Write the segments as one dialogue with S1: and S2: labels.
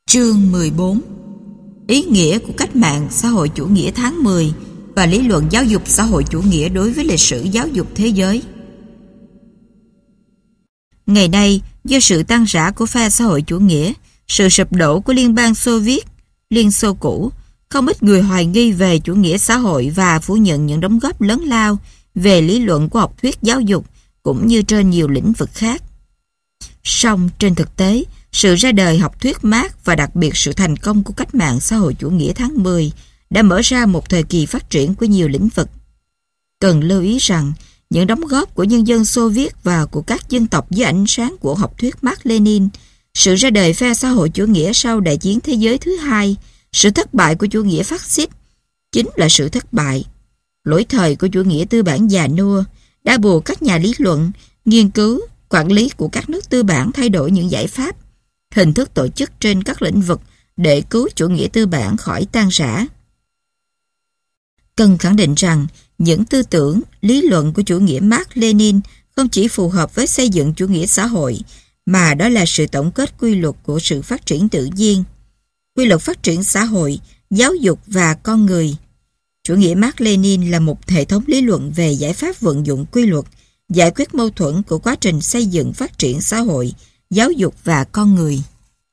S1: Chương 14. Ý nghĩa của cách mạng xã hội chủ nghĩa tháng 10 và lý luận giáo dục xã hội chủ nghĩa đối với lịch sử giáo dục thế giới. Ngày nay, do sự tan rã của phe xã hội chủ nghĩa, sự sụp đổ của Liên bang Xô Viết, Liên Xô cũ, không ít người hoài nghi về chủ nghĩa xã hội và phủ nhận những đóng góp lớn lao về lý luận của học thuyết giáo dục cũng như trên nhiều lĩnh vực khác. Song trên thực tế, sự ra đời học thuyết Mác và đặc biệt sự thành công của cách mạng xã hội chủ nghĩa tháng 10 đã mở ra một thời kỳ phát triển của nhiều lĩnh vực. Cần lưu ý rằng, những đóng góp của nhân dân Xô Viết và của các dân tộc dưới ánh sáng của học thuyết Mác Lênin, sự ra đời phe xã hội chủ nghĩa sau Đại chiến Thế giới thứ hai, sự thất bại của chủ nghĩa phát xít, chính là sự thất bại. Lỗi thời của chủ nghĩa tư bản già nua đã buộc các nhà lý luận, nghiên cứu, quản lý của các nước tư bản thay đổi những giải pháp, hình thức tổ chức trên các lĩnh vực để cứu chủ nghĩa tư bản khỏi tan rã. Cần khẳng định rằng, những tư tưởng, lý luận của chủ nghĩa Mác Lênin không chỉ phù hợp với xây dựng chủ nghĩa xã hội, mà đó là sự tổng kết quy luật của sự phát triển tự nhiên, quy luật phát triển xã hội, giáo dục và con người. Chủ nghĩa Mác Lênin là một hệ thống lý luận về giải pháp vận dụng quy luật, giải quyết mâu thuẫn của quá trình xây dựng phát triển xã hội, giáo dục và con người.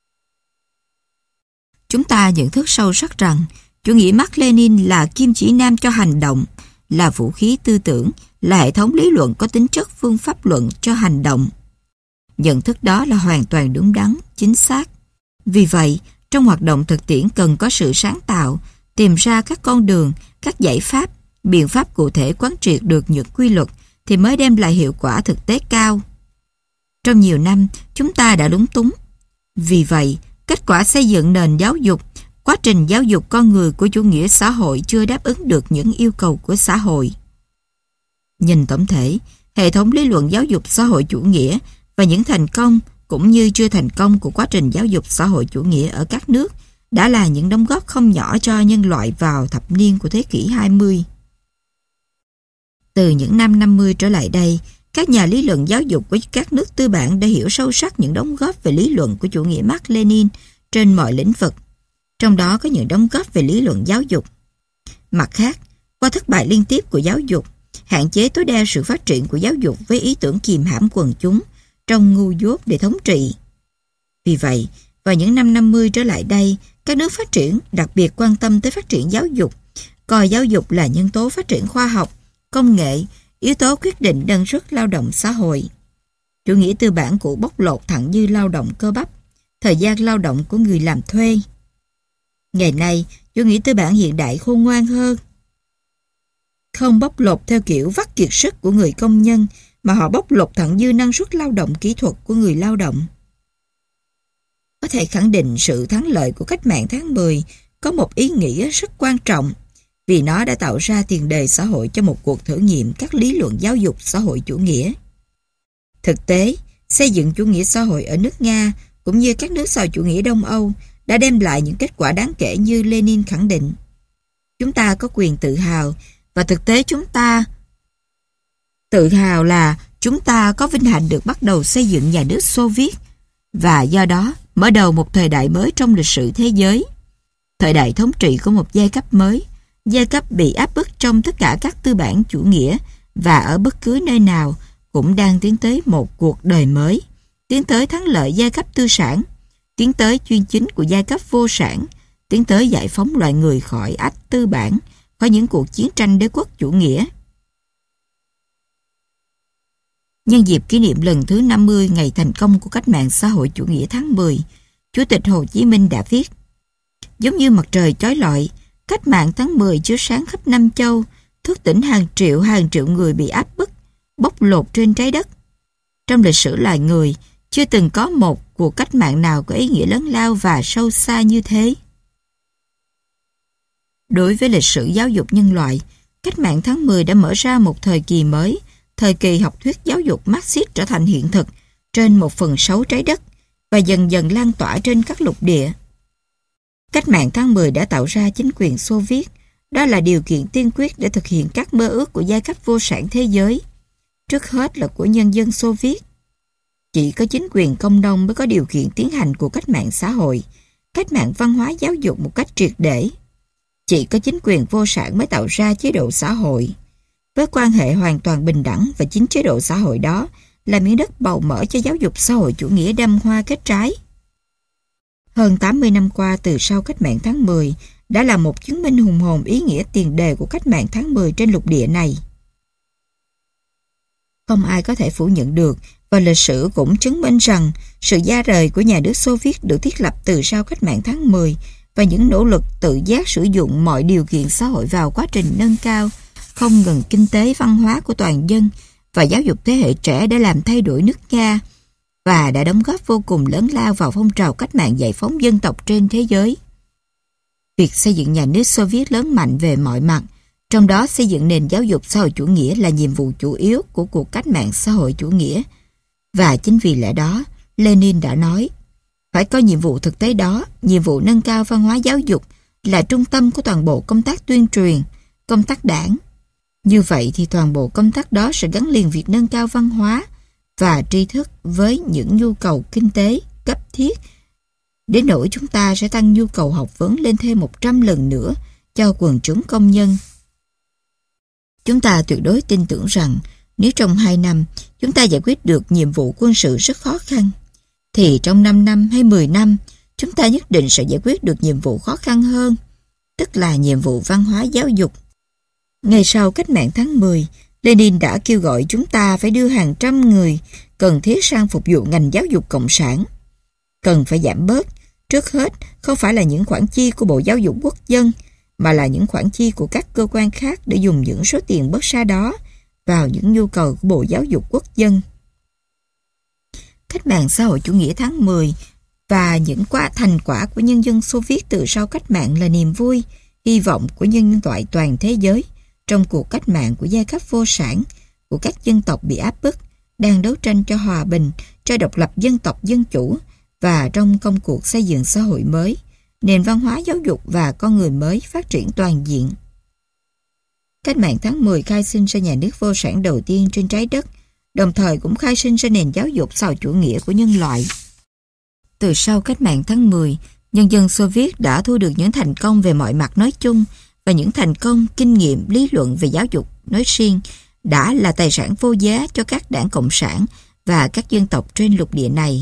S1: Chúng ta nhận thức sâu sắc rằng, chủ nghĩa Mác Lênin là kim chỉ nam cho hành động, là vũ khí tư tưởng, là hệ thống lý luận có tính chất phương pháp luận cho hành động. Nhận thức đó là hoàn toàn đúng đắn, chính xác. Vì vậy, trong hoạt động thực tiễn cần có sự sáng tạo, tìm ra các con đường, các giải pháp, biện pháp cụ thể quán triệt được những quy luật thì mới đem lại hiệu quả thực tế cao. Trong nhiều năm, chúng ta đã lúng túng. Vì vậy, kết quả xây dựng nền giáo dục, quá trình giáo dục con người của chủ nghĩa xã hội chưa đáp ứng được những yêu cầu của xã hội. Nhìn tổng thể, hệ thống lý luận giáo dục xã hội chủ nghĩa và những thành công cũng như chưa thành công của quá trình giáo dục xã hội chủ nghĩa ở các nước đã là những đóng góp không nhỏ cho nhân loại vào thập niên của thế kỷ 20. Từ những năm 50 trở lại đây, các nhà lý luận giáo dục của các nước tư bản đã hiểu sâu sắc những đóng góp về lý luận của chủ nghĩa Mác Lênin trên mọi lĩnh vực, trong đó có những đóng góp về lý luận giáo dục. Mặt khác, qua thất bại liên tiếp của giáo dục, hạn chế tối đa sự phát triển của giáo dục với ý tưởng kìm hãm quần chúng trong ngu dốt để thống trị. Vì vậy, vào những năm 50 trở lại đây, các nước phát triển đặc biệt quan tâm tới phát triển giáo dục, coi giáo dục là nhân tố phát triển khoa học, công nghệ, yếu tố quyết định năng suất lao động xã hội. Chủ nghĩa tư bản cũ bóc lột thặng dư lao động cơ bắp, thời gian lao động của người làm thuê. Ngày nay, chủ nghĩa tư bản hiện đại khôn ngoan hơn. Không bóc lột theo kiểu vắt kiệt sức của người công nhân, mà họ bóc lột thặng dư năng suất lao động kỹ thuật của người lao động. Có thể khẳng định sự thắng lợi của cách mạng tháng 10 có một ý nghĩa rất quan trọng, vì nó đã tạo ra tiền đề xã hội cho một cuộc thử nghiệm các lý luận giáo dục xã hội chủ nghĩa. Thực tế, xây dựng chủ nghĩa xã hội ở nước Nga cũng như các nước sau chủ nghĩa Đông Âu đã đem lại những kết quả đáng kể như Lenin khẳng định. Chúng ta có quyền tự hào, và thực tế chúng ta tự hào là chúng ta có vinh hạnh được bắt đầu xây dựng nhà nước Xô Viết, và do đó mở đầu một thời đại mới trong lịch sử thế giới. Thời đại thống trị của một giai cấp mới, giai cấp bị áp bức trong tất cả các tư bản chủ nghĩa và ở bất cứ nơi nào cũng đang tiến tới một cuộc đời mới, tiến tới thắng lợi giai cấp tư sản, tiến tới chuyên chính của giai cấp vô sản, tiến tới giải phóng loài người khỏi ách tư bản, khỏi những cuộc chiến tranh đế quốc chủ nghĩa. Nhân dịp kỷ niệm lần thứ 50 ngày thành công của cách mạng xã hội chủ nghĩa tháng 10, Chủ tịch Hồ Chí Minh đã viết: giống như mặt trời chói lọi, cách mạng tháng 10 chiếu sáng khắp năm châu, thức tỉnh hàng triệu người bị áp bức, bóc lột trên trái đất. Trong lịch sử loài người, chưa từng có một cuộc cách mạng nào có ý nghĩa lớn lao và sâu xa như thế. Đối với lịch sử giáo dục nhân loại, cách mạng tháng 10 đã mở ra một thời kỳ mới, thời kỳ học thuyết giáo dục Marxist trở thành hiện thực trên 1/6 trái đất và dần dần lan tỏa trên các lục địa. Cách mạng tháng 10 đã tạo ra chính quyền Xô Viết, đó là điều kiện tiên quyết để thực hiện các mơ ước của giai cấp vô sản thế giới, trước hết là của nhân dân Xô Viết. Chỉ có chính quyền công nông mới có điều kiện tiến hành cuộc cách mạng xã hội. cách mạng văn hóa giáo dục một cách triệt để. Chỉ có chính quyền vô sản mới tạo ra chế độ xã hội với quan hệ hoàn toàn bình đẳng, và chính chế độ xã hội đó là miếng đất bầu mỡ cho giáo dục xã hội chủ nghĩa đâm hoa kết trái. Hơn 80 năm qua từ sau cách mạng tháng 10 đã là một chứng minh hùng hồn ý nghĩa tiền đề của cách mạng tháng 10 trên lục địa này. Không ai có thể phủ nhận được, và lịch sử cũng chứng minh rằng sự ra rời của nhà nước Xô Viết được thiết lập từ sau cách mạng tháng 10 và những nỗ lực tự giác sử dụng mọi điều kiện xã hội vào quá trình nâng cao không ngừng kinh tế văn hóa của toàn dân và giáo dục thế hệ trẻ để làm thay đổi nước Nga, và đã đóng góp vô cùng lớn lao vào phong trào cách mạng giải phóng dân tộc trên thế giới. Việc xây dựng nhà nước Xô Viết lớn mạnh về mọi mặt, trong đó xây dựng nền giáo dục xã hội chủ nghĩa là nhiệm vụ chủ yếu của cuộc cách mạng xã hội chủ nghĩa. Và chính vì lẽ đó, Lenin đã nói, phải có nhiệm vụ thực tế đó, nhiệm vụ nâng cao văn hóa giáo dục là trung tâm của toàn bộ công tác tuyên truyền, công tác đảng. Như vậy thì toàn bộ công tác đó sẽ gắn liền việc nâng cao văn hóa và tri thức với những nhu cầu kinh tế cấp thiết, đến nỗi chúng ta sẽ tăng nhu cầu học vấn lên thêm 100 lần nữa cho quần chúng công nhân. Chúng ta tuyệt đối tin tưởng rằng nếu trong 2 năm chúng ta giải quyết được nhiệm vụ quân sự rất khó khăn, thì trong 5 năm hay 10 năm chúng ta nhất định sẽ giải quyết được nhiệm vụ khó khăn hơn, tức là nhiệm vụ văn hóa giáo dục. Ngày sau cách mạng tháng 10, Lenin đã kêu gọi chúng ta phải đưa hàng trăm người cần thiết sang phục vụ ngành giáo dục cộng sản. Cần phải giảm bớt, trước hết không phải là những khoản chi của Bộ Giáo dục Quốc dân, mà là những khoản chi của các cơ quan khác để dùng những số tiền bớt xa đó vào những nhu cầu của Bộ Giáo dục Quốc dân. Cách mạng xã hội chủ nghĩa tháng 10 và những thành quả của nhân dân Xô Viết từ sau cách mạng là niềm vui, hy vọng của nhân loại toàn thế giới trong cuộc cách mạng của giai cấp vô sản, của các dân tộc bị áp bức, đang đấu tranh cho hòa bình, cho độc lập dân tộc dân chủ, và trong công cuộc xây dựng xã hội mới, nền văn hóa giáo dục và con người mới phát triển toàn diện. Cách mạng tháng 10 khai sinh ra nhà nước vô sản đầu tiên trên trái đất, đồng thời cũng khai sinh ra nền giáo dục xã hội chủ nghĩa của nhân loại. Từ sau cách mạng tháng 10, nhân dân Xô Viết đã thu được những thành công về mọi mặt nói chung và những thành công, kinh nghiệm, lý luận về giáo dục nói riêng đã là tài sản vô giá cho các đảng Cộng sản và các dân tộc trên lục địa này.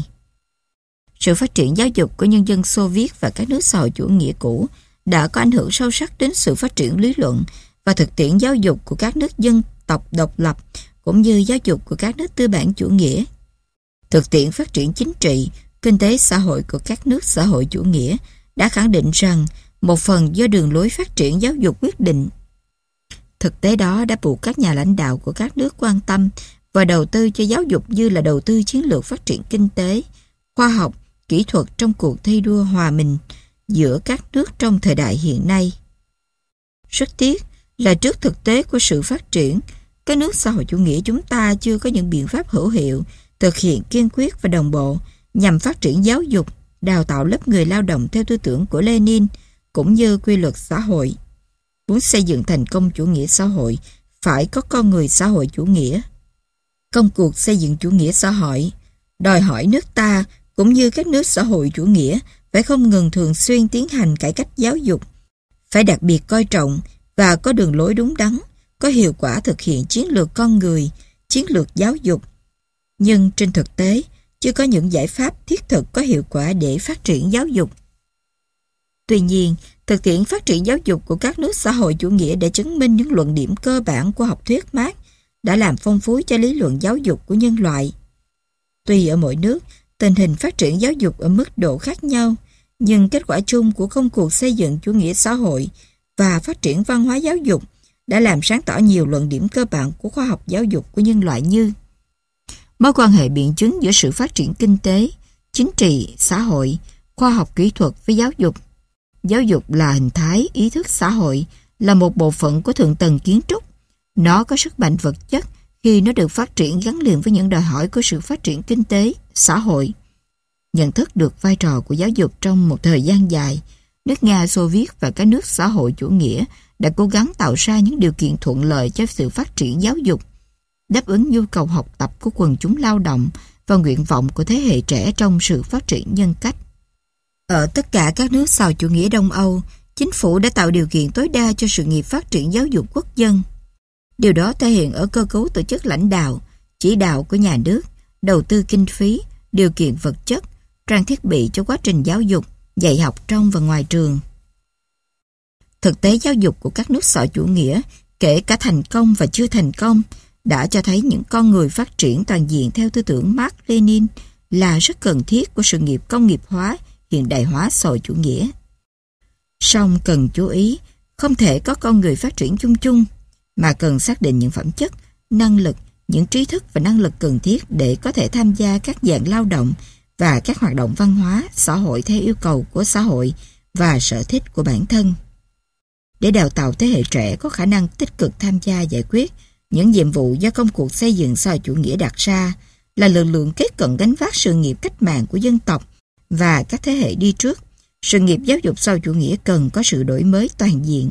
S1: Sự phát triển giáo dục của nhân dân Xô Viết và các nước xã hội chủ nghĩa cũ đã có ảnh hưởng sâu sắc đến sự phát triển lý luận và thực tiễn giáo dục của các nước dân tộc độc lập, cũng như giáo dục của các nước tư bản chủ nghĩa. Thực tiễn phát triển chính trị, kinh tế xã hội của các nước xã hội chủ nghĩa đã khẳng định rằng một phần do đường lối phát triển giáo dục quyết định. Thực tế đó đã buộc các nhà lãnh đạo của các nước quan tâm và đầu tư cho giáo dục như là đầu tư chiến lược phát triển kinh tế, khoa học, kỹ thuật trong cuộc thi đua hòa bình giữa các nước trong thời đại hiện nay. Rất tiếc là trước thực tế của sự phát triển, các nước xã hội chủ nghĩa chúng ta chưa có những biện pháp hữu hiệu, thực hiện kiên quyết và đồng bộ nhằm phát triển giáo dục, đào tạo lớp người lao động theo tư tưởng của Lenin cũng như quy luật xã hội. Muốn xây dựng thành công chủ nghĩa xã hội, phải có con người xã hội chủ nghĩa. Công cuộc xây dựng chủ nghĩa xã hội đòi hỏi nước ta cũng như các nước xã hội chủ nghĩa phải không ngừng thường xuyên tiến hành cải cách giáo dục, phải đặc biệt coi trọng và có đường lối đúng đắn, có hiệu quả thực hiện chiến lược con người, chiến lược giáo dục. Nhưng trên thực tế, chưa có những giải pháp thiết thực có hiệu quả để phát triển giáo dục. Tuy nhiên, thực tiễn phát triển giáo dục của các nước xã hội chủ nghĩa để chứng minh những luận điểm cơ bản của học thuyết Mác đã làm phong phú cho lý luận giáo dục của nhân loại. Tuy ở mỗi nước, tình hình phát triển giáo dục ở mức độ khác nhau, nhưng kết quả chung của công cuộc xây dựng chủ nghĩa xã hội và phát triển văn hóa giáo dục đã làm sáng tỏ nhiều luận điểm cơ bản của khoa học giáo dục của nhân loại như mối quan hệ biện chứng giữa sự phát triển kinh tế, chính trị, xã hội, khoa học kỹ thuật với giáo dục. Giáo dục là hình thái ý thức xã hội, là một bộ phận của thượng tầng kiến trúc. Nó có sức mạnh vật chất khi nó được phát triển gắn liền với những đòi hỏi của sự phát triển kinh tế, xã hội. Nhận thức được vai trò của giáo dục trong một thời gian dài, nước Nga, Xô Viết và các nước xã hội chủ nghĩa đã cố gắng tạo ra những điều kiện thuận lợi cho sự phát triển giáo dục, đáp ứng nhu cầu học tập của quần chúng lao động và nguyện vọng của thế hệ trẻ trong sự phát triển nhân cách. Ở tất cả các nước sau chủ nghĩa Đông Âu, chính phủ đã tạo điều kiện tối đa cho sự nghiệp phát triển giáo dục quốc dân. Điều đó thể hiện ở cơ cấu tổ chức lãnh đạo, chỉ đạo của nhà nước, đầu tư kinh phí, điều kiện vật chất, trang thiết bị cho quá trình giáo dục, dạy học trong và ngoài trường. Thực tế giáo dục của các nước xã chủ nghĩa, kể cả thành công và chưa thành công, đã cho thấy những con người phát triển toàn diện theo tư tưởng Mác Lênin là rất cần thiết của sự nghiệp công nghiệp hóa, hiện đại hóa xã hội chủ nghĩa. Song cần chú ý, không thể có con người phát triển chung chung, mà cần xác định những phẩm chất, năng lực, những trí thức và năng lực cần thiết để có thể tham gia các dạng lao động và các hoạt động văn hóa, xã hội theo yêu cầu của xã hội và sở thích của bản thân. Để đào tạo thế hệ trẻ có khả năng tích cực tham gia giải quyết những nhiệm vụ do công cuộc xây dựng xã hội chủ nghĩa đặt ra, là lực lượng kế cận gánh vác sự nghiệp cách mạng của dân tộc và các thế hệ đi trước, sự nghiệp giáo dục xã hội chủ nghĩa cần có sự đổi mới toàn diện.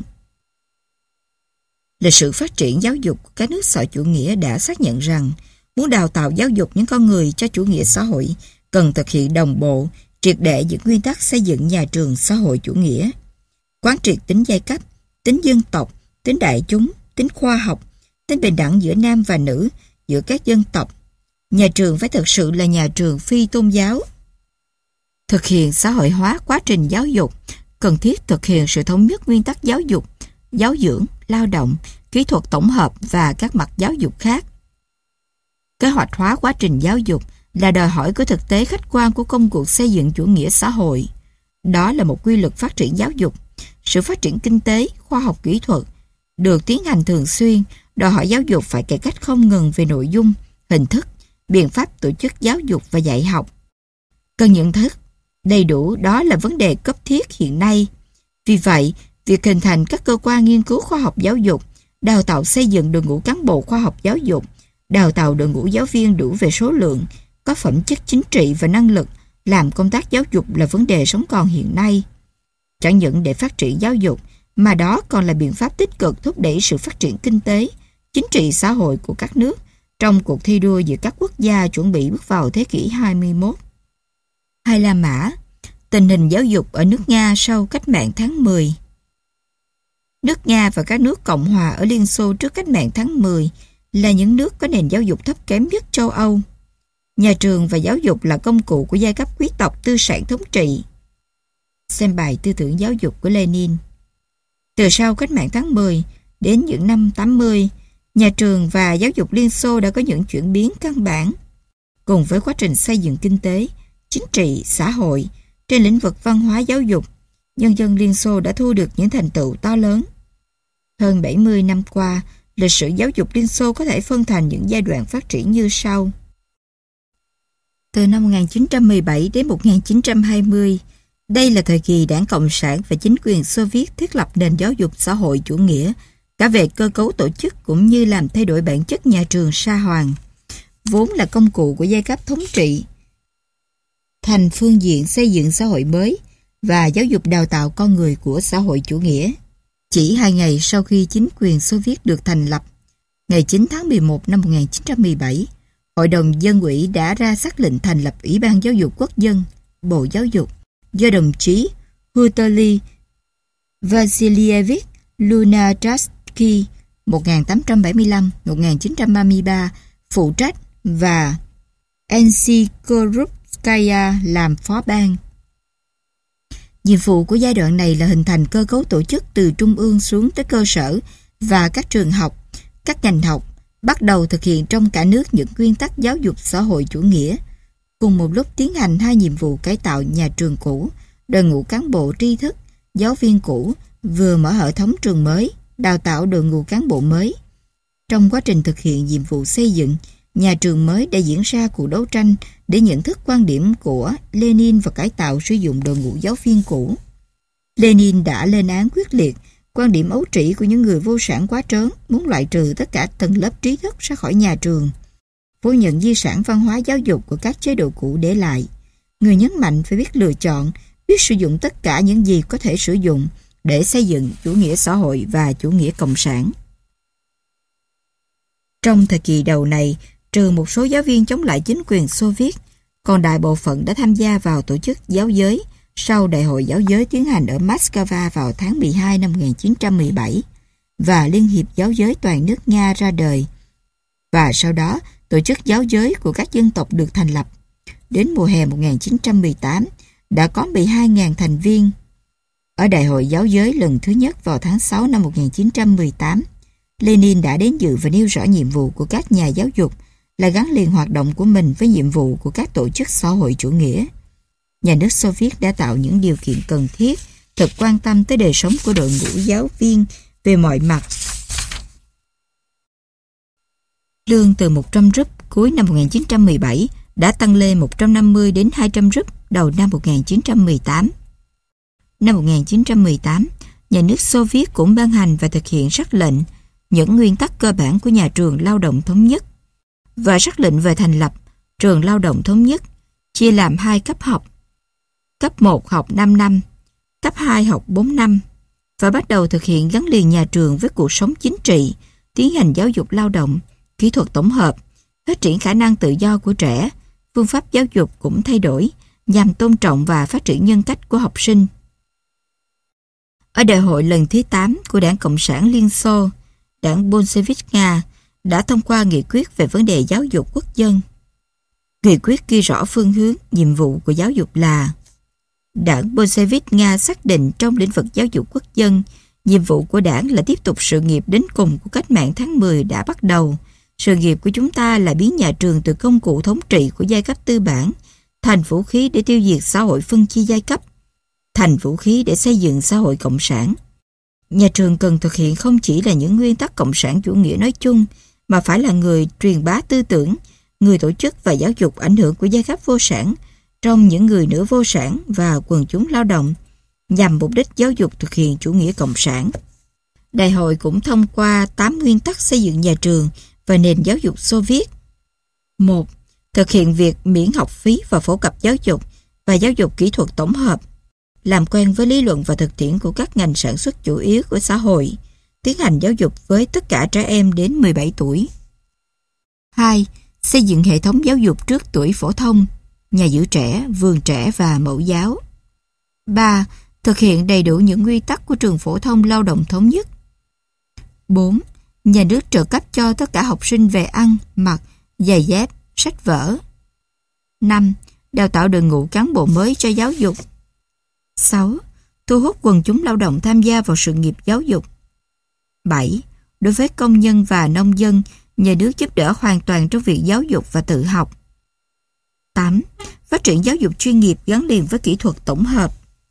S1: Lịch sử phát triển giáo dục của các nước xã hội chủ nghĩa đã xác nhận rằng muốn đào tạo giáo dục những con người cho chủ nghĩa xã hội cần thực hiện đồng bộ, triệt để những nguyên tắc xây dựng nhà trường xã hội chủ nghĩa. Quán triệt tính giai cấp, tính dân tộc, tính đại chúng, tính khoa học, tính bình đẳng giữa nam và nữ, giữa các dân tộc. Nhà trường phải thực sự là nhà trường phi tôn giáo. Thực hiện xã hội hóa quá trình giáo dục, cần thiết thực hiện sự thống nhất nguyên tắc giáo dục, giáo dưỡng, lao động, kỹ thuật tổng hợp và các mặt giáo dục khác. Kế hoạch hóa quá trình giáo dục là đòi hỏi của thực tế khách quan của công cuộc xây dựng chủ nghĩa xã hội. Đó là một quy luật phát triển giáo dục. Sự phát triển kinh tế, khoa học kỹ thuật được tiến hành thường xuyên, đòi hỏi giáo dục phải cải cách không ngừng về nội dung, hình thức, biện pháp tổ chức giáo dục và dạy học. Cần nhận thức đầy đủ đó là vấn đề cấp thiết hiện nay. Vì vậy, việc hình thành các cơ quan nghiên cứu khoa học giáo dục, đào tạo xây dựng đội ngũ cán bộ khoa học giáo dục, đào tạo đội ngũ giáo viên đủ về số lượng, có phẩm chất chính trị và năng lực làm công tác giáo dục là vấn đề sống còn hiện nay. Chẳng những để phát triển giáo dục, mà đó còn là biện pháp tích cực thúc đẩy sự phát triển kinh tế, chính trị xã hội của các nước trong cuộc thi đua giữa các quốc gia chuẩn bị bước vào thế kỷ 21. Hai La Mã, tình hình giáo dục ở nước Nga sau cách mạng tháng 10. Nước Nga và các nước Cộng hòa ở Liên Xô trước cách mạng tháng 10 là những nước có nền giáo dục thấp kém nhất châu Âu. Nhà trường và giáo dục là công cụ của giai cấp quý tộc tư sản thống trị. Xem bài Tư tưởng giáo dục của Lenin. Từ sau cách mạng tháng 10 đến những năm 80, nhà trường và giáo dục Liên Xô đã có những chuyển biến căn bản. Cùng với quá trình xây dựng kinh tế, chính trị, xã hội, trên lĩnh vực văn hóa giáo dục, nhân dân Liên Xô đã thu được những thành tựu to lớn. Hơn 70 năm qua, lịch sử giáo dục Liên Xô có thể phân thành những giai đoạn phát triển như sau. Từ năm 1917 đến 1920, đây là thời kỳ Đảng Cộng sản và chính quyền Xô Viết thiết lập nền giáo dục xã hội chủ nghĩa, cả về cơ cấu tổ chức cũng như làm thay đổi bản chất nhà trường sa hoàng, vốn là công cụ của giai cấp thống trị, thành phương diện xây dựng xã hội mới và giáo dục đào tạo con người của xã hội chủ nghĩa. Chỉ 2 ngày sau khi chính quyền Xô Viết được thành lập, ngày 9 tháng 11 năm 1917, Hội đồng Dân ủy đã ra xác lệnh thành lập Ủy ban Giáo dục Quốc dân, Bộ Giáo dục, do đồng chí Hutali Vasilievich Lunacharsky 1875-1933 phụ trách và Ensikorupskaya làm phó ban. Nhiệm vụ của giai đoạn này là hình thành cơ cấu tổ chức từ trung ương xuống tới cơ sở và các trường học, các ngành học, bắt đầu thực hiện trong cả nước những nguyên tắc giáo dục xã hội chủ nghĩa, cùng một lúc tiến hành 2 nhiệm vụ cải tạo nhà trường cũ, đội ngũ cán bộ tri thức, giáo viên cũ, vừa mở hệ thống trường mới, đào tạo đội ngũ cán bộ mới. Trong quá trình thực hiện nhiệm vụ xây dựng nhà trường mới đã diễn ra cuộc đấu tranh để nhận thức quan điểm của Lenin và cải tạo sử dụng đội ngũ giáo viên cũ. Lenin đã lên án quyết liệt quan điểm ấu trĩ của những người vô sản quá trớn, muốn loại trừ tất cả tầng lớp trí thức ra khỏi nhà trường, phủ nhận di sản văn hóa giáo dục của các chế độ cũ để lại. Người nhấn mạnh phải biết lựa chọn, biết sử dụng tất cả những gì có thể sử dụng để xây dựng chủ nghĩa xã hội và chủ nghĩa cộng sản. Trong thời kỳ đầu này, trừ một số giáo viên chống lại chính quyền Xô Viết, còn đại bộ phận đã tham gia vào tổ chức giáo giới, sau Đại hội Giáo giới tiến hành ở Moscow vào tháng 12 năm 1917 và Liên hiệp Giáo giới toàn nước Nga ra đời. Và sau đó, tổ chức giáo giới của các dân tộc được thành lập. Đến mùa hè 1918, đã có 12.000 thành viên. Ở Đại hội Giáo giới lần thứ nhất vào tháng 6 năm 1918, Lenin đã đến dự và nêu rõ nhiệm vụ của các nhà giáo dục là gắn liền hoạt động của mình với nhiệm vụ của các tổ chức xã hội chủ nghĩa. Nhà nước Xô Viết đã tạo những điều kiện cần thiết, thật quan tâm tới đời sống của đội ngũ giáo viên về mọi mặt. Lương từ 100 rúp cuối năm 1917 đã tăng lên 150 đến 200 rúp đầu năm 1918. Năm 1918, nhà nước Xô Viết cũng ban hành và thực hiện sắc lệnh những nguyên tắc cơ bản của nhà trường lao động thống nhất và sắc lệnh về thành lập trường lao động thống nhất chia làm 2 cấp học. Cấp 1 học 5 năm, cấp 2 học 4 năm và bắt đầu thực hiện gắn liền nhà trường với cuộc sống chính trị, tiến hành giáo dục lao động, kỹ thuật tổng hợp, phát triển khả năng tự do của trẻ. Phương pháp giáo dục cũng thay đổi nhằm tôn trọng và phát triển nhân cách của học sinh. Ở đại hội lần thứ 8 của Đảng Cộng sản Liên Xô, Đảng Bolshevik Nga đã thông qua nghị quyết về vấn đề giáo dục quốc dân. Nghị quyết ghi rõ phương hướng, nhiệm vụ của giáo dục là: Đảng Bolshevik Nga xác định trong lĩnh vực giáo dục quốc dân, nhiệm vụ của đảng là tiếp tục sự nghiệp đến cùng của cách mạng tháng 10 đã bắt đầu. Sự nghiệp của chúng ta là biến nhà trường từ công cụ thống trị của giai cấp tư bản thành vũ khí để tiêu diệt xã hội phân chia giai cấp, thành vũ khí để xây dựng xã hội cộng sản. Nhà trường cần thực hiện không chỉ là những nguyên tắc cộng sản chủ nghĩa nói chung, mà phải là người truyền bá tư tưởng, người tổ chức và giáo dục ảnh hưởng của giai cấp vô sản trong những người nửa vô sản và quần chúng lao động, nhằm mục đích giáo dục thực hiện chủ nghĩa cộng sản. Đại hội cũng thông qua 8 nguyên tắc xây dựng nhà trường và nền giáo dục Xô Viết. 1. Thực hiện việc miễn học phí và phổ cập giáo dục và giáo dục kỹ thuật tổng hợp, làm quen với lý luận và thực tiễn của các ngành sản xuất chủ yếu của xã hội, tiến hành giáo dục với tất cả trẻ em đến 17 tuổi. 2. Xây dựng hệ thống giáo dục trước tuổi phổ thông, nhà giữ trẻ, vườn trẻ và mẫu giáo. 3. Thực hiện đầy đủ những nguyên tắc của trường phổ thông lao động thống nhất. 4. Nhà nước trợ cấp cho tất cả học sinh về ăn, mặc, giày dép, sách vở. 5. Đào tạo đội ngũ cán bộ mới cho giáo dục. 6. Thu hút quần chúng lao động tham gia vào sự nghiệp giáo dục. 7. Đối với công nhân và nông dân, nhà nước giúp đỡ hoàn toàn trong việc giáo dục và tự học. 8. Phát triển giáo dục chuyên nghiệp gắn liền với kỹ thuật tổng hợp.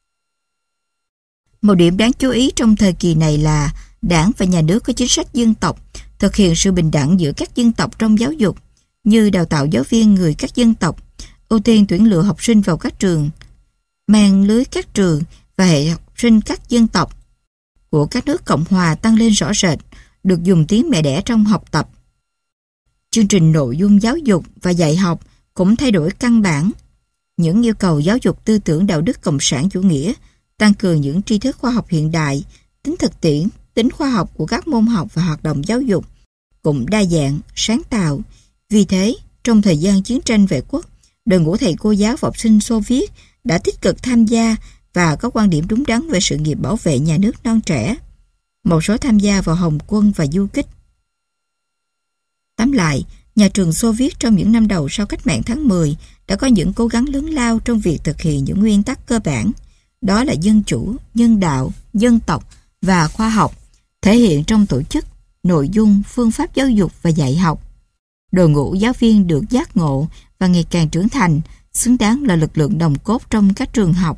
S1: Một điểm đáng chú ý trong thời kỳ này là Đảng và nhà nước có chính sách dân tộc, thực hiện sự bình đẳng giữa các dân tộc trong giáo dục, như đào tạo giáo viên người các dân tộc, ưu tiên tuyển lựa học sinh vào các trường, mang lưới các trường và hệ học sinh các dân tộc của các nước Cộng hòa tăng lên rõ rệt, được dùng tiếng mẹ đẻ trong học tập. Chương trình nội dung giáo dục và dạy học cũng thay đổi căn bản. Những yêu cầu giáo dục tư tưởng đạo đức cộng sản chủ nghĩa, tăng cường những tri thức khoa học hiện đại, tính thực tiễn, tính khoa học của các môn học và hoạt động giáo dục cũng đa dạng, sáng tạo. Vì thế, trong thời gian chiến tranh vệ quốc, đội ngũ thầy cô giáo và học sinh Xô Viết đã tích cực tham gia và có quan điểm đúng đắn về sự nghiệp bảo vệ nhà nước non trẻ. Một số tham gia vào Hồng quân và du kích. Tóm lại, nhà trường Xô Viết trong những năm đầu sau cách mạng tháng 10 đã có những cố gắng lớn lao trong việc thực hiện những nguyên tắc cơ bản, đó là dân chủ, nhân đạo, dân tộc và khoa học, thể hiện trong tổ chức, nội dung, phương pháp giáo dục và dạy học. Đội ngũ giáo viên được giác ngộ và ngày càng trưởng thành, xứng đáng là lực lượng nòng cốt trong các trường học.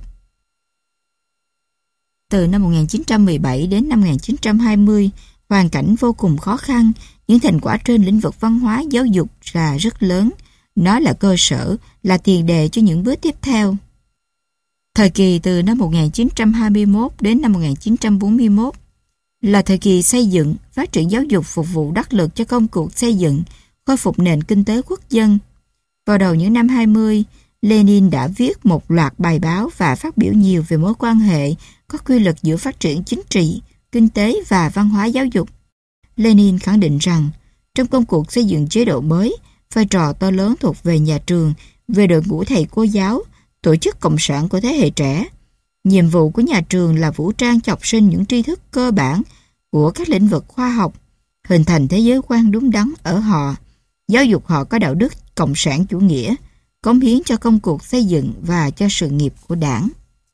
S1: Từ năm 1917 đến năm 1920, hoàn cảnh vô cùng khó khăn, những thành quả trên lĩnh vực văn hóa giáo dục là rất lớn. Nó là cơ sở, là tiền đề cho những bước tiếp theo. Thời kỳ từ năm 1921 đến năm 1941 là thời kỳ xây dựng, phát triển giáo dục phục vụ đắc lực cho công cuộc xây dựng, khôi phục nền kinh tế quốc dân. Vào đầu những năm 20, Lenin đã viết một loạt bài báo và phát biểu nhiều về mối quan hệ có quy luật giữa phát triển chính trị, kinh tế và văn hóa giáo dục. Lenin khẳng định rằng, trong công cuộc xây dựng chế độ mới, vai trò to lớn thuộc về nhà trường, về đội ngũ thầy cô giáo, tổ chức cộng sản của thế hệ trẻ, Nhiệm vụ của nhà trường là vũ trang cho học sinh những tri thức cơ bản của các lĩnh vực khoa học, hình thành thế giới quan đúng đắn ở họ, giáo dục họ có đạo đức cộng sản chủ nghĩa, cống hiến cho công cuộc xây dựng và cho sự nghiệp của Đảng.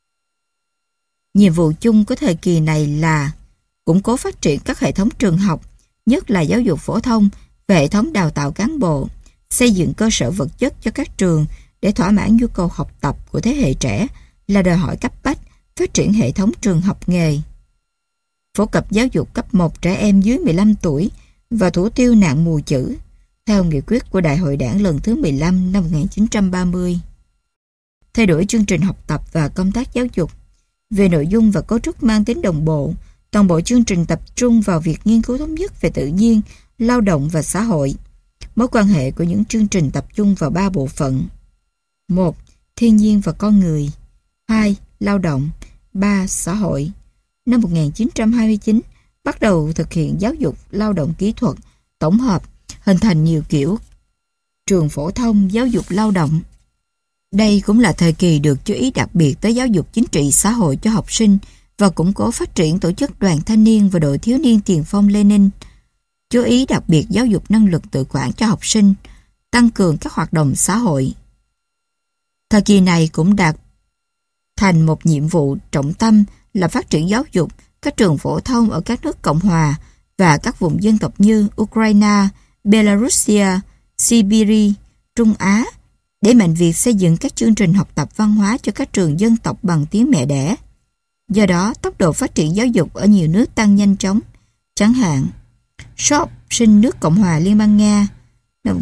S1: Nhiệm vụ chung của thời kỳ này là củng cố phát triển các hệ thống trường học, nhất là giáo dục phổ thông và hệ thống đào tạo cán bộ, xây dựng cơ sở vật chất cho các trường để thỏa mãn nhu cầu học tập của thế hệ trẻ là đòi hỏi cấp bách, phát triển hệ thống trường học nghề. Phổ cập giáo dục cấp 1 trẻ em dưới 15 tuổi và thủ tiêu nạn mù chữ, theo nghị quyết của Đại hội Đảng lần thứ 15 năm 1930. Thay đổi chương trình học tập và công tác giáo dục. Về nội dung và cấu trúc mang tính đồng bộ, toàn bộ chương trình tập trung vào việc nghiên cứu thống nhất về tự nhiên, lao động và xã hội. Mối quan hệ của những chương trình tập trung vào 3 bộ phận. 1. Thiên nhiên và con người. 2. Lao động. 3. Xã hội. Năm 1929, bắt đầu thực hiện giáo dục lao động kỹ thuật, tổng hợp, hình thành nhiều kiểu trường phổ thông giáo dục lao động. Đây cũng là thời kỳ được chú ý đặc biệt tới giáo dục chính trị xã hội cho học sinh và củng cố phát triển tổ chức đoàn thanh niên và đội thiếu niên tiền phong Lenin. Chú ý đặc biệt giáo dục năng lực tự quản cho học sinh, tăng cường các hoạt động xã hội. Thời kỳ này cũng đạt thành một nhiệm vụ trọng tâm là phát triển giáo dục các trường phổ thông ở các nước Cộng hòa và các vùng dân tộc như Ukraine, Belarusia, Siberia, Trung Á, để mạnh việc xây dựng các chương trình học tập văn hóa cho các trường dân tộc bằng tiếng mẹ đẻ. Do đó, tốc độ phát triển giáo dục ở nhiều nước tăng nhanh chóng. Chẳng hạn, số học sinh nước Cộng hòa Liên bang Nga năm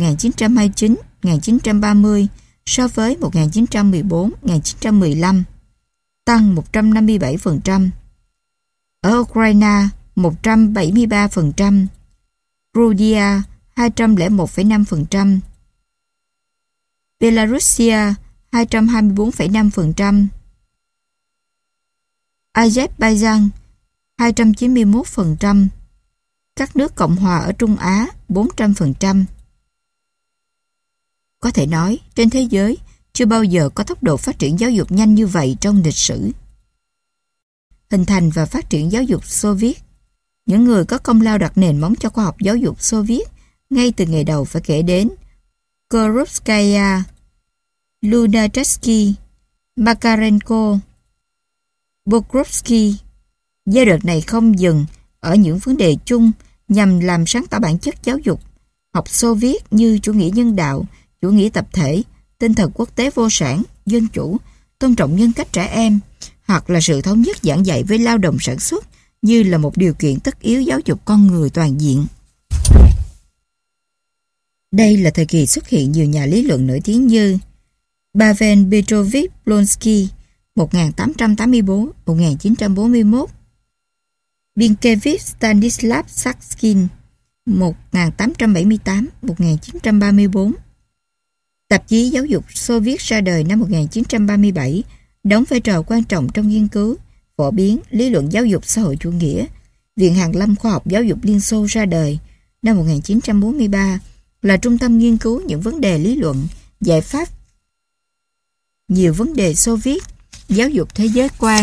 S1: 1929-1930 so với 1914-1915 tăng 157%. Ở Ukraine 173%, Georgia 201,5%, Belarusia 224,5%, Azerbaijan 291%, các nước Cộng hòa ở Trung Á 400%. Có thể nói, trên thế giới chưa bao giờ có tốc độ phát triển giáo dục nhanh như vậy trong lịch sử. Hình thành và phát triển giáo dục Xô Viết. Những người có công lao đặt nền móng cho khoa học giáo dục Xô Viết ngay từ ngày đầu phải kể đến Korupskaya, Lunachevsky, Makarenko, Pokrovsky. Giai đoạn này không dừng ở những vấn đề chung nhằm làm sáng tỏ bản chất giáo dục học Xô Viết như chủ nghĩa nhân đạo, chủ nghĩa tập thể, tinh thần quốc tế vô sản, dân chủ, tôn trọng nhân cách trẻ em, hoặc là sự thống nhất giảng dạy với lao động sản xuất như là một điều kiện tất yếu giáo dục con người toàn diện. Đây là thời kỳ xuất hiện nhiều nhà lý luận nổi tiếng như Pavel Petrovich Blonsky 1884-1941, Minkevich Stanislav Sakskin 1878-1934. Tạp chí Giáo dục Xô Viết ra đời năm 1937, đóng vai trò quan trọng trong nghiên cứu, phổ biến lý luận giáo dục xã hội chủ nghĩa. Viện Hàn lâm Khoa học Giáo dục Liên Xô ra đời năm 1943, là trung tâm nghiên cứu những vấn đề lý luận, giải pháp nhiều vấn đề Xô Viết, giáo dục thế giới quan,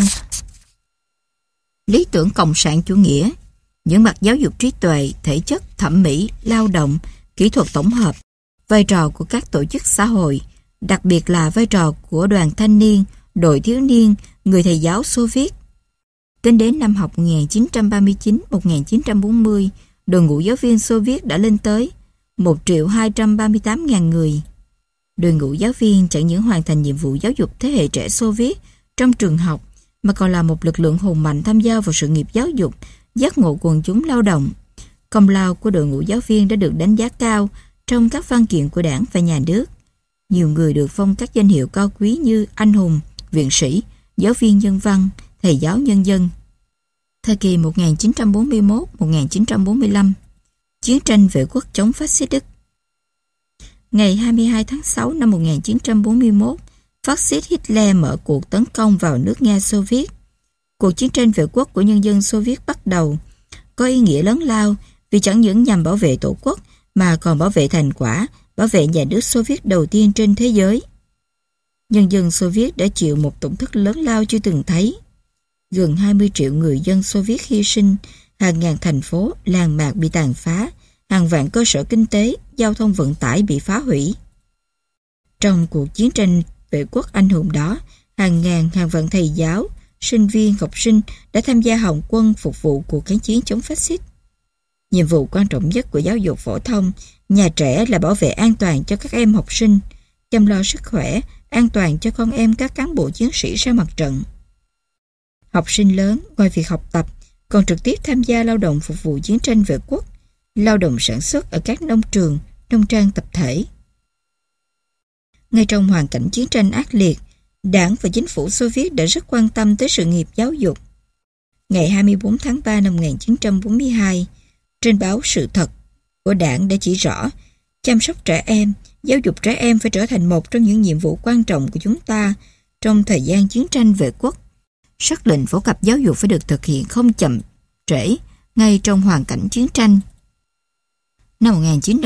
S1: lý tưởng cộng sản chủ nghĩa, những mặt giáo dục trí tuệ, thể chất, thẩm mỹ, lao động, kỹ thuật tổng hợp, vai trò của các tổ chức xã hội, đặc biệt là vai trò của đoàn thanh niên, đội thiếu niên, người thầy giáo Xô Viết. Tính đến năm học 1939-1940, đội ngũ giáo viên Xô Viết đã lên tới 1.238.000 người. Đội ngũ giáo viên chẳng những hoàn thành nhiệm vụ giáo dục thế hệ trẻ Xô Viết trong trường học, mà còn là một lực lượng hùng mạnh tham gia vào sự nghiệp giáo dục, giác ngộ quần chúng lao động. Công lao của đội ngũ giáo viên đã được đánh giá cao trong các văn kiện của Đảng và Nhà nước. Nhiều người được phong các danh hiệu cao quý như anh hùng, viện sĩ, giáo viên nhân văn, thầy giáo nhân dân. Thời kỳ 1941-1945, chiến tranh vệ quốc chống phát xít Đức. Ngày 22 tháng 6 năm 1941, phát xít Hitler mở cuộc tấn công vào nước Nga Xô Viết. Cuộc chiến tranh vệ quốc của nhân dân Xô Viết bắt đầu, có ý nghĩa lớn lao vì chẳng những nhằm bảo vệ tổ quốc mà còn bảo vệ thành quả, bảo vệ nhà nước Xô Viết đầu tiên trên thế giới. Nhân dân Xô Viết đã chịu một tổn thất lớn lao chưa từng thấy. Gần 20 triệu người dân Xô Viết hy sinh, hàng ngàn thành phố, làng mạc bị tàn phá, hàng vạn cơ sở kinh tế, giao thông vận tải bị phá hủy. Trong cuộc chiến tranh vệ quốc anh hùng đó, hàng ngàn, hàng vạn thầy giáo, sinh viên, học sinh đã tham gia hồng quân phục vụ cuộc kháng chiến chống phát xít. Nhiệm vụ quan trọng nhất của giáo dục phổ thông, nhà trẻ là bảo vệ an toàn cho các em học sinh, chăm lo sức khỏe, an toàn cho con em các cán bộ chiến sĩ ra mặt trận. Học sinh lớn, ngoài việc học tập, còn trực tiếp tham gia lao động phục vụ chiến tranh vệ quốc, lao động sản xuất ở các nông trường, nông trang tập thể. Ngay trong hoàn cảnh chiến tranh ác liệt, Đảng và chính phủ Xô Viết đã rất quan tâm tới sự nghiệp giáo dục. Ngày 24 tháng 3 năm 1942, trên báo Sự Thật của Đảng đã chỉ rõ chăm sóc trẻ em, giáo dục trẻ em phải trở thành một trong những nhiệm vụ quan trọng của chúng ta trong thời gian chiến tranh vệ quốc. Sắc lệnh phổ cập giáo dục phải được thực hiện không chậm trễ ngay trong hoàn cảnh chiến tranh. Năm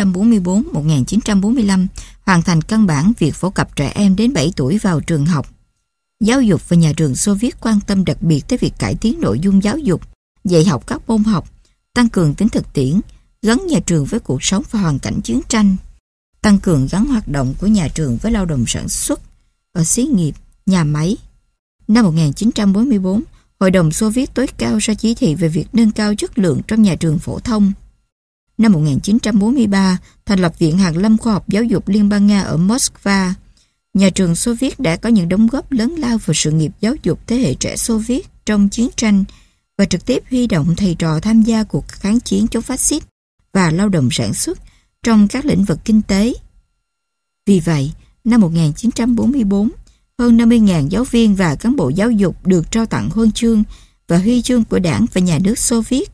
S1: 1944-1945, hoàn thành căn bản việc phổ cập trẻ em đến 7 tuổi vào trường học. Giáo dục và nhà trường Xô Viết quan tâm đặc biệt tới việc cải tiến nội dung giáo dục, dạy học các môn học, tăng cường tính thực tiễn, gắn nhà trường với cuộc sống và hoàn cảnh chiến tranh, tăng cường gắn hoạt động của nhà trường với lao động sản xuất ở xí nghiệp, nhà máy. Năm 1944, Hội đồng Xô Viết tối cao ra chỉ thị về việc nâng cao chất lượng trong nhà trường phổ thông. Năm 1943, thành lập Viện Hàn lâm Khoa học Giáo dục Liên bang Nga ở Moscow. Nhà trường Xô Viết đã có những đóng góp lớn lao vào sự nghiệp giáo dục thế hệ trẻ Xô Viết trong chiến tranh và trực tiếp huy động thầy trò tham gia cuộc kháng chiến chống phát xít và lao động sản xuất trong các lĩnh vực kinh tế. Vì vậy, năm 1944, hơn 50.000 giáo viên và cán bộ giáo dục được trao tặng huân chương và huy chương của Đảng và Nhà nước Xô Viết.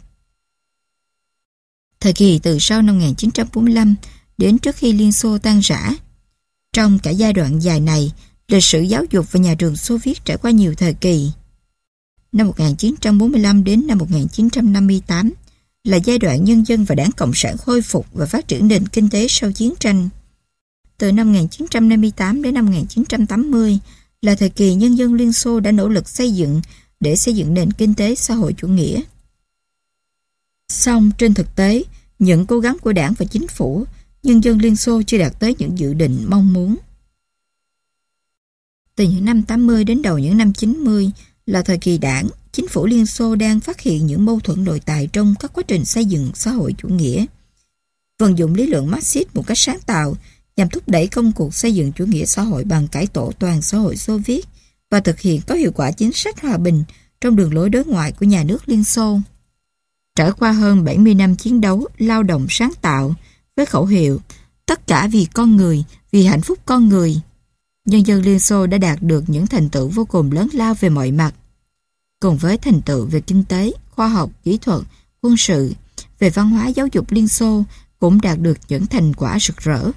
S1: Thời kỳ từ sau năm 1945 đến trước khi Liên Xô tan rã. Trong cả giai đoạn dài này, lịch sử giáo dục và nhà trường Xô Viết trải qua nhiều thời kỳ. Năm 1945 đến năm 1958 là giai đoạn nhân dân và Đảng Cộng sản khôi phục và phát triển nền kinh tế sau chiến tranh. Từ năm 1958 đến năm 1980 là thời kỳ nhân dân Liên Xô đã nỗ lực xây dựng nền kinh tế xã hội chủ nghĩa. Song trên thực tế, những cố gắng của Đảng và chính phủ, nhân dân Liên Xô chưa đạt tới những dự định mong muốn. Từ những năm 80 đến đầu những năm 90 là thời kỳ Đảng, chính phủ Liên Xô đang phát hiện những mâu thuẫn nội tại trong các quá trình xây dựng xã hội chủ nghĩa. Vận dụng lý luận Marxist một cách sáng tạo nhằm thúc đẩy công cuộc xây dựng chủ nghĩa xã hội bằng cải tổ toàn xã hội Xô Viết và thực hiện có hiệu quả chính sách hòa bình trong đường lối đối ngoại của nhà nước Liên Xô. Trải qua hơn 70 năm chiến đấu, lao động sáng tạo với khẩu hiệu tất cả vì con người, vì hạnh phúc con người, nhân dân Liên Xô đã đạt được những thành tựu vô cùng lớn lao về mọi mặt. Cùng với thành tựu về kinh tế, khoa học, kỹ thuật, quân sự, về văn hóa giáo dục, Liên Xô cũng đạt được những thành quả rực rỡ.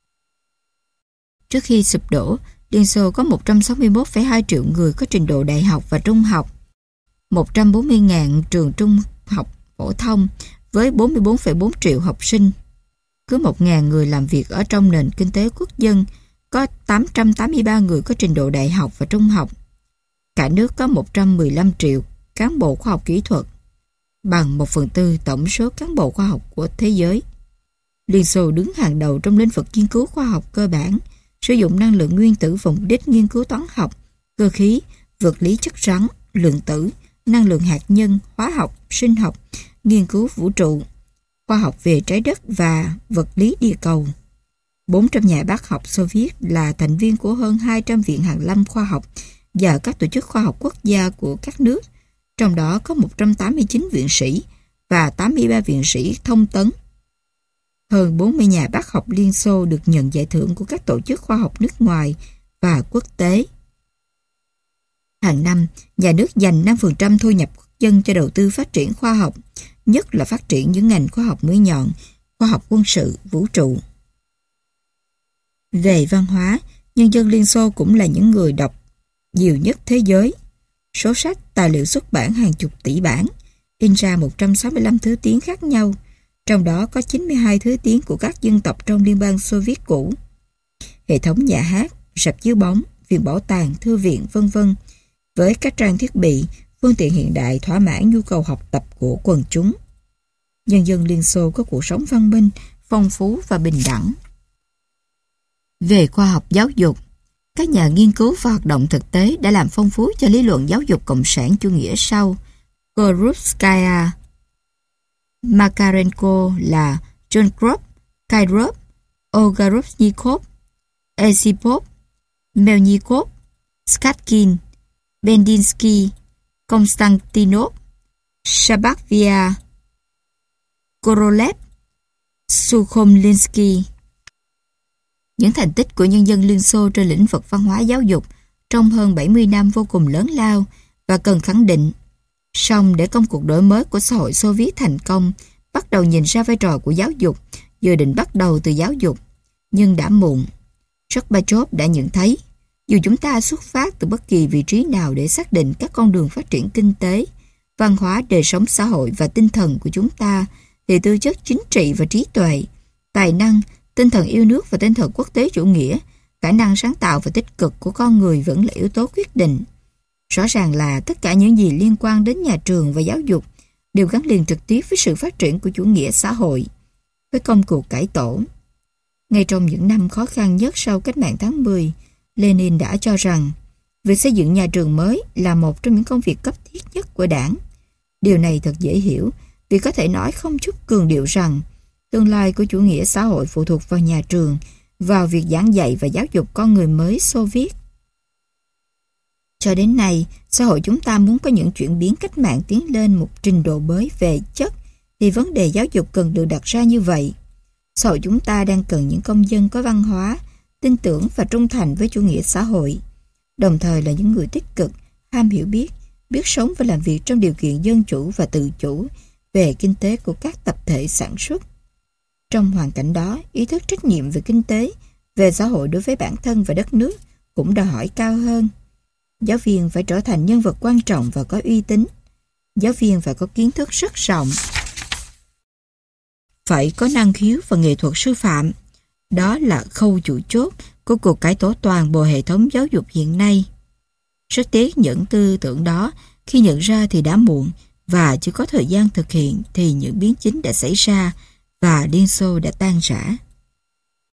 S1: Trước khi sụp đổ, Liên Xô có 161,2 triệu người có trình độ đại học và trung học, 140.000 trường trung học phổ thông với 44,4 triệu học sinh. Cứ 1.000 người làm việc ở trong nền kinh tế quốc dân có 883 người có trình độ đại học và trung học. Cả nước có 115 triệu cán bộ khoa học kỹ thuật, bằng 1/4 tổng số cán bộ khoa học của thế giới. Liên Xô đứng hàng đầu trong lĩnh vực nghiên cứu khoa học cơ bản, sử dụng năng lượng nguyên tử vào mục đích nghiên cứu toán học, cơ khí, vật lý chất rắn, lượng tử, năng lượng hạt nhân, hóa học, sinh học, nghiên cứu vũ trụ, khoa học về trái đất và vật lý địa cầu. 400 nhà bác học Xô Viết là thành viên của hơn 200 viện hàn lâm khoa học và các tổ chức khoa học quốc gia của các nước, trong đó có 189 viện sĩ và 83 viện sĩ thông tấn. Hơn 40 nhà bác học Liên Xô được nhận giải thưởng của các tổ chức khoa học nước ngoài và quốc tế. Hàng năm, nhà nước dành 5% thu nhập quốc dân cho đầu tư phát triển khoa học, nhất là phát triển những ngành khoa học mũi nhọn, khoa học quân sự, vũ trụ. Về văn hóa, nhân dân Liên Xô cũng là những người đọc nhiều nhất thế giới. Số sách, tài liệu xuất bản hàng chục tỷ bản, in ra 165 thứ tiếng khác nhau, trong đó có 92 thứ tiếng của các dân tộc trong Liên bang Xô Viết cũ. Hệ thống nhà hát, rạp chiếu bóng, viện bảo tàng, thư viện, vân vân, với các trang thiết bị, phương tiện hiện đại thỏa mãn nhu cầu học tập của quần chúng. Nhân dân Liên Xô có cuộc sống văn minh, phong phú và bình đẳng. Về khoa học giáo dục, các nhà nghiên cứu và hoạt động thực tế đã làm phong phú cho lý luận giáo dục cộng sản chủ nghĩa sau Korupskaya, Makarenko là John Krop, Kirov, Ogarovnikov, Esipov, Melnikov, Skatkin, Bendinsky, Konstantinov, Shabakvia, Korolev, Sukhomlinsky. Những thành tích của nhân dân Liên Xô trên lĩnh vực văn hóa giáo dục trong hơn 70 năm vô cùng lớn lao và cần khẳng định. Song để công cuộc đổi mới của xã hội Xô Viết thành công, bắt đầu nhìn ra vai trò của giáo dục, dự định bắt đầu từ giáo dục. Nhưng đã muộn. Gorbachev đã nhận thấy, dù chúng ta xuất phát từ bất kỳ vị trí nào để xác định các con đường phát triển kinh tế, văn hóa, đời sống xã hội và tinh thần của chúng ta, thì tư chất chính trị và trí tuệ, tài năng, tinh thần yêu nước và tinh thần quốc tế chủ nghĩa, khả năng sáng tạo và tích cực của con người vẫn là yếu tố quyết định. Rõ ràng là tất cả những gì liên quan đến nhà trường và giáo dục đều gắn liền trực tiếp với sự phát triển của chủ nghĩa xã hội, với công cuộc cải tổ. Ngay trong những năm khó khăn nhất sau cách mạng tháng 10, Lenin đã cho rằng việc xây dựng nhà trường mới là một trong những công việc cấp thiết nhất của đảng. Điều này thật dễ hiểu vì có thể nói không chút cường điệu rằng tương lai của chủ nghĩa xã hội phụ thuộc vào nhà trường, vào việc giảng dạy và giáo dục con người mới Xô Viết. Cho đến nay, xã hội chúng ta muốn có những chuyển biến cách mạng tiến lên một trình độ mới về chất, thì vấn đề giáo dục cần được đặt ra như vậy. Xã hội chúng ta đang cần những công dân có văn hóa, tin tưởng và trung thành với chủ nghĩa xã hội, đồng thời là những người tích cực, ham hiểu biết, biết sống và làm việc trong điều kiện dân chủ và tự chủ về kinh tế của các tập thể sản xuất. Trong hoàn cảnh đó, ý thức trách nhiệm về kinh tế, về xã hội đối với bản thân và đất nước cũng đòi hỏi cao hơn. Giáo viên phải trở thành nhân vật quan trọng và có uy tín. Giáo viên phải có kiến thức rất rộng, phải có năng khiếu và nghệ thuật sư phạm. Đó là khâu chủ chốt của cuộc cải tổ toàn bộ hệ thống giáo dục hiện nay. Rất tiếc những tư tưởng đó khi nhận ra thì đã muộn, và chưa có thời gian thực hiện thì những biến chính đã xảy ra và Liên Xô đã tan rã.